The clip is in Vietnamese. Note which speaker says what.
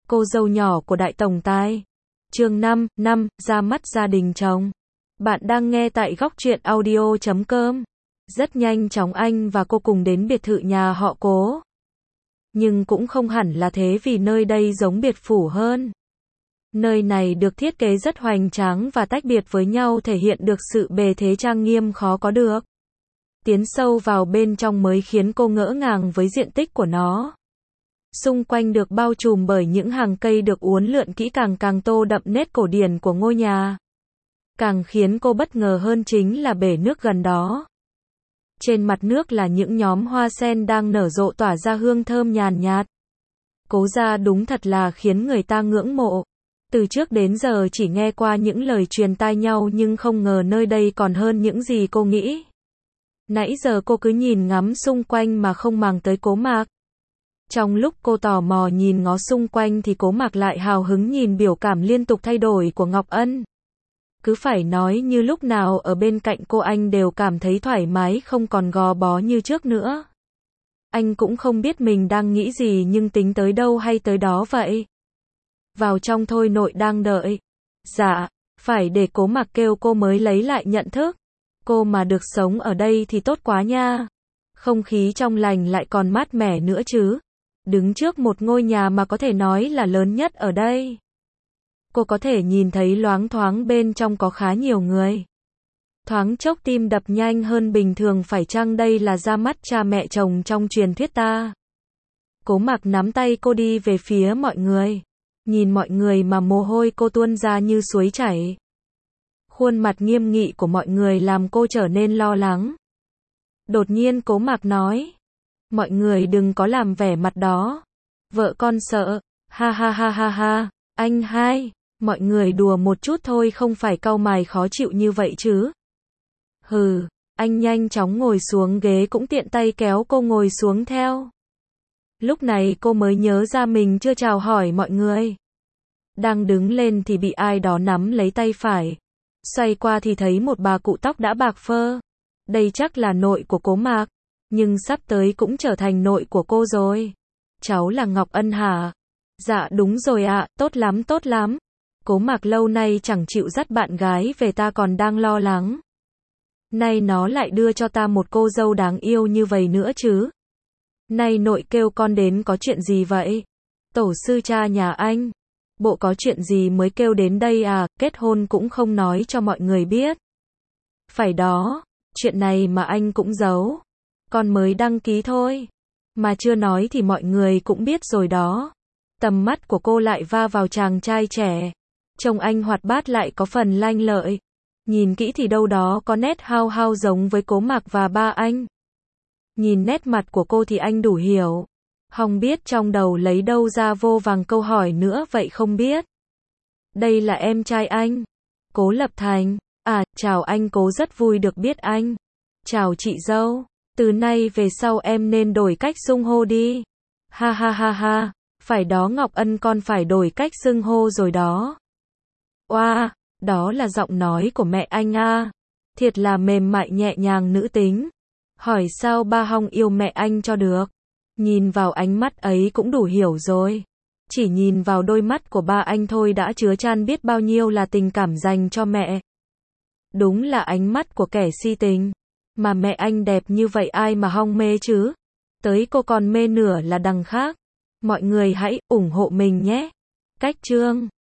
Speaker 1: cô dâu nhỏ của đại tổng tài. Chương 5, ra mắt gia đình chồng. Bạn đang nghe tại góc truyện audio.com. Rất nhanh chóng anh và cô cùng đến biệt thự nhà họ Cố. Nhưng cũng không hẳn là thế vì nơi đây giống biệt phủ hơn. Nơi này được thiết kế rất hoành tráng và tách biệt với nhau, thể hiện được sự bề thế trang nghiêm khó có được. Tiến sâu vào bên trong mới khiến cô ngỡ ngàng với diện tích của nó. Xung quanh được bao trùm bởi những hàng cây được uốn lượn kỹ càng, càng tô đậm nét cổ điển của ngôi nhà. Càng khiến cô bất ngờ hơn chính là bể nước gần đó. Trên mặt nước là những nhóm hoa sen đang nở rộ tỏa ra hương thơm nhàn nhạt. Cố gia đúng thật là khiến người ta ngưỡng mộ. Từ trước đến giờ chỉ nghe qua những lời truyền tai nhau nhưng không ngờ nơi đây còn hơn những gì cô nghĩ. Nãy giờ cô cứ nhìn ngắm xung quanh mà không màng tới Cố Mạc. Trong lúc cô tò mò nhìn ngó xung quanh thì Cố Mạc lại hào hứng nhìn biểu cảm liên tục thay đổi của Ngọc Ân. Cứ phải nói như lúc nào ở bên cạnh cô anh đều cảm thấy thoải mái, không còn gò bó như trước nữa. Anh cũng không biết mình đang nghĩ gì nhưng tính tới đâu hay tới đó vậy. Vào trong thôi, nội đang đợi. Dạ, phải để Cố Mạc kêu cô mới lấy lại nhận thức. Cô mà được sống ở đây thì tốt quá nha. Không khí trong lành lại còn mát mẻ nữa chứ. Đứng trước một ngôi nhà mà có thể nói là lớn nhất ở đây. Cô có thể nhìn thấy loáng thoáng bên trong có khá nhiều người. Thoáng chốc tim đập nhanh hơn bình thường, phải chăng đây là ra mắt cha mẹ chồng trong truyền thuyết ta? Cố Mạc nắm tay cô đi về phía mọi người. Nhìn mọi người mà mồ hôi cô tuôn ra như suối chảy. Khuôn mặt nghiêm nghị của mọi người làm cô trở nên lo lắng. Đột nhiên Cố Mạc nói. Mọi người đừng có làm vẻ mặt đó. Vợ con sợ. Ha ha ha ha ha. Anh hai. Mọi người đùa một chút thôi, không phải cau mày khó chịu như vậy chứ. Hừ. Anh nhanh chóng ngồi xuống ghế, cũng tiện tay kéo cô ngồi xuống theo. Lúc này cô mới nhớ ra mình chưa chào hỏi mọi người. Đang đứng lên thì bị ai đó nắm lấy tay phải. Xoay qua thì thấy một bà cụ tóc đã bạc phơ. Đây chắc là nội của Cố Mạc. Nhưng sắp tới cũng trở thành nội của cô rồi. Cháu là Ngọc Ân hả? Dạ đúng rồi ạ, tốt lắm tốt lắm. Cố Mạc lâu nay chẳng chịu dắt bạn gái về, ta còn đang lo lắng. Nay nó lại đưa cho ta một cô dâu đáng yêu như vậy nữa chứ. Nay nội kêu con đến có chuyện gì vậy? Tổ sư cha nhà anh. Bộ có chuyện gì mới kêu đến đây à, kết hôn cũng không nói cho mọi người biết. Phải đó, chuyện này mà anh cũng giấu. Con mới đăng ký thôi. Mà chưa nói thì mọi người cũng biết rồi đó. Tầm mắt của cô lại va vào chàng trai trẻ. Trông anh hoạt bát lại có phần lanh lợi. Nhìn kỹ thì đâu đó có nét hao hao giống với Cố Mạc và ba anh. Nhìn nét mặt của cô thì anh đủ hiểu. Không biết trong đầu lấy đâu ra vô vàng câu hỏi nữa vậy không biết. Đây là em trai anh. Cố Lập Thành. À, chào anh Cố, rất vui được biết anh. Chào chị dâu. Từ nay về sau em nên đổi cách xưng hô đi. Ha ha ha ha. Phải đó Ngọc Ân, con phải đổi cách xưng hô rồi đó. Oa, đó là giọng nói của mẹ anh à. Thiệt là mềm mại nhẹ nhàng nữ tính. Hỏi sao ba Hong yêu mẹ anh cho được. Nhìn vào ánh mắt ấy cũng đủ hiểu rồi. Chỉ nhìn vào đôi mắt của ba anh thôi đã chứa chan biết bao nhiêu là tình cảm dành cho mẹ. Đúng là ánh mắt của kẻ si tình. Mà mẹ anh đẹp như vậy ai mà Hong mê chứ. Tới cô còn mê nửa là đằng khác. Mọi người hãy ủng hộ mình nhé. Cách chương